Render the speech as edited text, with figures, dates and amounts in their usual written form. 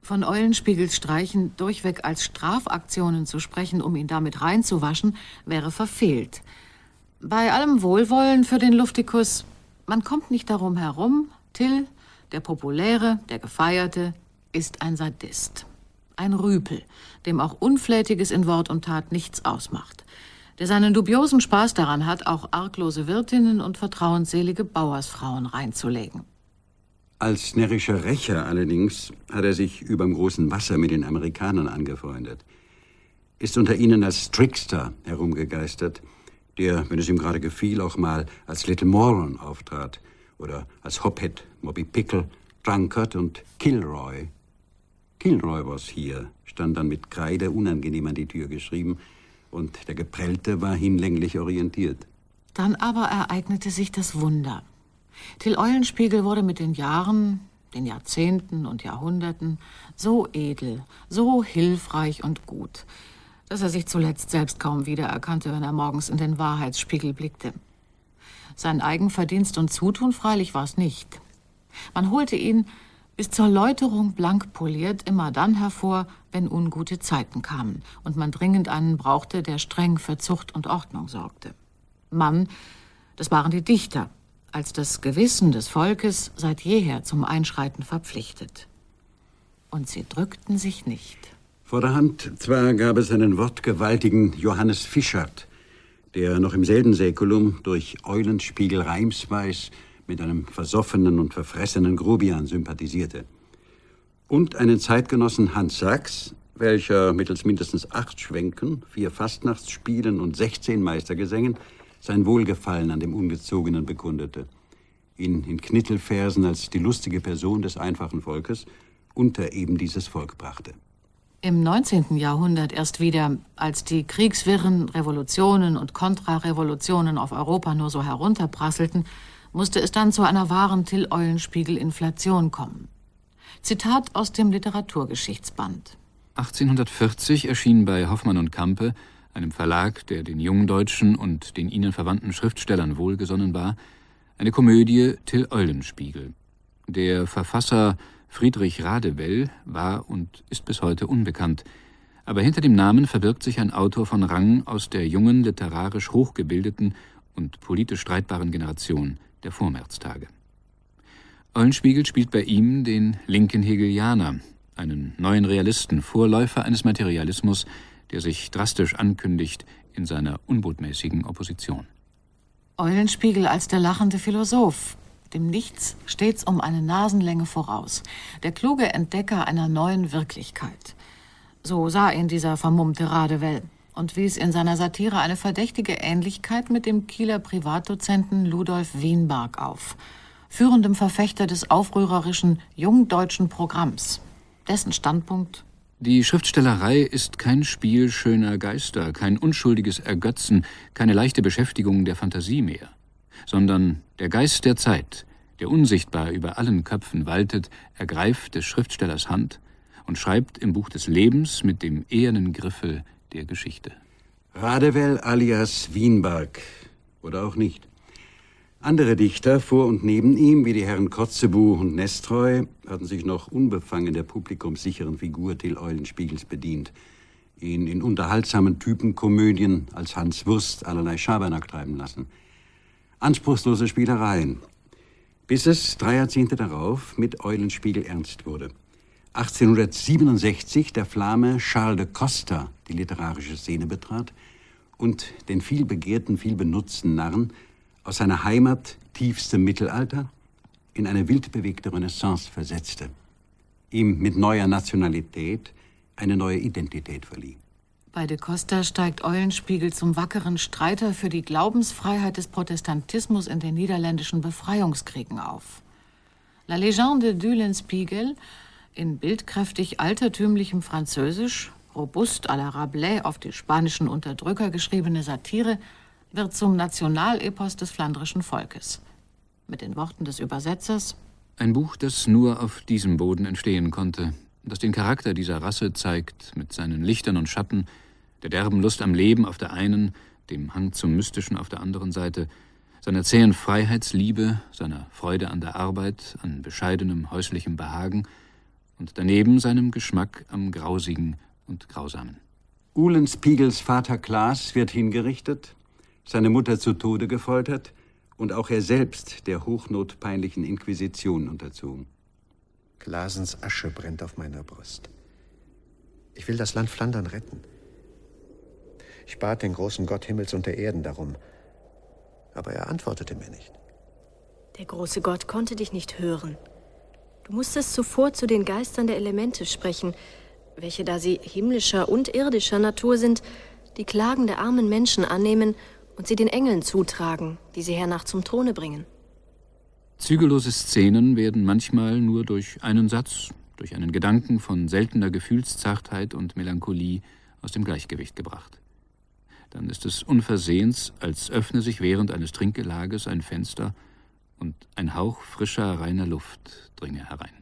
Von Eulenspiegels Streichen durchweg als Strafaktionen zu sprechen, um ihn damit reinzuwaschen, wäre verfehlt. Bei allem Wohlwollen für den Luftikus, man kommt nicht darum herum, Till, der Populäre, der Gefeierte, ist ein Sadist. Ein Rüpel, dem auch Unflätiges in Wort und Tat nichts ausmacht. Der seinen dubiosen Spaß daran hat, auch arglose Wirtinnen und vertrauensselige Bauersfrauen reinzulegen. Als närrischer Rächer allerdings hat er sich überm großen Wasser mit den Amerikanern angefreundet. Ist unter ihnen als Trickster herumgegeistert, der, wenn es ihm gerade gefiel, auch mal als Little Moron auftrat oder als Hophead, Moby Pickle, Drunkard und Kilroy. Kilroy was hier, stand dann mit Kreide unangenehm an die Tür geschrieben und der Geprellte war hinlänglich orientiert. Dann aber ereignete sich das Wunder. Till Eulenspiegel wurde mit den Jahren, den Jahrzehnten und Jahrhunderten so edel, so hilfreich und gut, dass er sich zuletzt selbst kaum wiedererkannte, wenn er morgens in den Wahrheitsspiegel blickte. Sein Eigenverdienst und Zutun freilich war es nicht. Man holte ihn bis zur Läuterung blank poliert immer dann hervor, wenn ungute Zeiten kamen und man dringend einen brauchte, der streng für Zucht und Ordnung sorgte. Mann, das waren die Dichter, als das Gewissen des Volkes seit jeher zum Einschreiten verpflichtet. Und sie drückten sich nicht. Vorderhand zwar gab es einen wortgewaltigen Johannes Fischert, der noch im selben Säkulum durch Eulenspiegel Reimsweis mit einem versoffenen und verfressenen Grobian sympathisierte. Und einen Zeitgenossen Hans Sachs, welcher mittels mindestens 8 Schwenken, 4 Fastnachtsspielen und 16 Meistergesängen sein Wohlgefallen an dem Ungezogenen bekundete, ihn in Knittelversen als die lustige Person des einfachen Volkes unter eben dieses Volk brachte. Im 19. Jahrhundert erst wieder, als die Kriegswirren, Revolutionen und Kontrarevolutionen auf Europa nur so herunterprasselten, musste es dann zu einer wahren Till-Eulenspiegel-Inflation kommen. Zitat aus dem Literaturgeschichtsband. 1840 erschien bei Hoffmann und Campe, einem Verlag, der den Jungdeutschen und den ihnen verwandten Schriftstellern wohlgesonnen war, eine Komödie Till Eulenspiegel. Der Verfasser Friedrich Radewell war und ist bis heute unbekannt, aber hinter dem Namen verbirgt sich ein Autor von Rang aus der jungen, literarisch hochgebildeten und politisch streitbaren Generation der Vormärztage. Eulenspiegel spielt bei ihm den linken Hegelianer, einen neuen Realisten, Vorläufer eines Materialismus, der sich drastisch ankündigt in seiner unbotmäßigen Opposition. Eulenspiegel als der lachende Philosoph, dem Nichts stets um eine Nasenlänge voraus, der kluge Entdecker einer neuen Wirklichkeit. So sah ihn dieser vermummte Radewell und wies in seiner Satire eine verdächtige Ähnlichkeit mit dem Kieler Privatdozenten Ludolf Wienbarg auf, führendem Verfechter des aufrührerischen jungdeutschen Programms. Dessen Standpunkt: Die Schriftstellerei ist kein Spiel schöner Geister, kein unschuldiges Ergötzen, keine leichte Beschäftigung der Fantasie mehr, sondern der Geist der Zeit, der unsichtbar über allen Köpfen waltet, ergreift des Schriftstellers Hand und schreibt im Buch des Lebens mit dem ehernen Griffel der Geschichte. Radewell alias Wienbarg, oder auch nicht. Andere Dichter vor und neben ihm, wie die Herren Kotzebue und Nestroy, hatten sich noch unbefangen der publikumssicheren Figur Till Eulenspiegels bedient, ihn in unterhaltsamen Typenkomödien als Hans Wurst allerlei Schabernack treiben lassen. Anspruchslose Spielereien, bis es 3 Jahrzehnte darauf mit Eulenspiegel ernst wurde. 1867 der Flame Charles de Costa die literarische Szene betrat und den viel begehrten, viel benutzten Narren aus seiner Heimat tiefstem Mittelalter in eine wild bewegte Renaissance versetzte, ihm mit neuer Nationalität eine neue Identität verlieh. Bei de Costa steigt Eulenspiegel zum wackeren Streiter für die Glaubensfreiheit des Protestantismus in den niederländischen Befreiungskriegen auf. La Légende d'Eulenspiegel, in bildkräftig altertümlichem Französisch, robust à la Rabelais auf die spanischen Unterdrücker geschriebene Satire, wird zum Nationalepos des flandrischen Volkes. Mit den Worten des Übersetzers: Ein Buch, das nur auf diesem Boden entstehen konnte, das den Charakter dieser Rasse zeigt, mit seinen Lichtern und Schatten, der derben Lust am Leben auf der einen, dem Hang zum Mystischen auf der anderen Seite, seiner zähen Freiheitsliebe, seiner Freude an der Arbeit, an bescheidenem häuslichem Behagen und daneben seinem Geschmack am Grausigen und Grausamen. Uhlenspiegels Vater Klaas wird hingerichtet, seine Mutter zu Tode gefoltert und auch er selbst der hochnotpeinlichen Inquisition unterzogen. Klaasens Asche brennt auf meiner Brust. Ich will das Land Flandern retten. Ich bat den großen Gott Himmels und der Erden darum, aber er antwortete mir nicht. Der große Gott konnte dich nicht hören. Du musstest zuvor zu den Geistern der Elemente sprechen, welche, da sie himmlischer und irdischer Natur sind, die Klagen der armen Menschen annehmen und sie den Engeln zutragen, die sie hernach zum Throne bringen. Zügellose Szenen werden manchmal nur durch einen Satz, durch einen Gedanken von seltener Gefühlszartheit und Melancholie aus dem Gleichgewicht gebracht. Dann ist es unversehens, als öffne sich während eines Trinkgelages ein Fenster und ein Hauch frischer, reiner Luft dringe herein.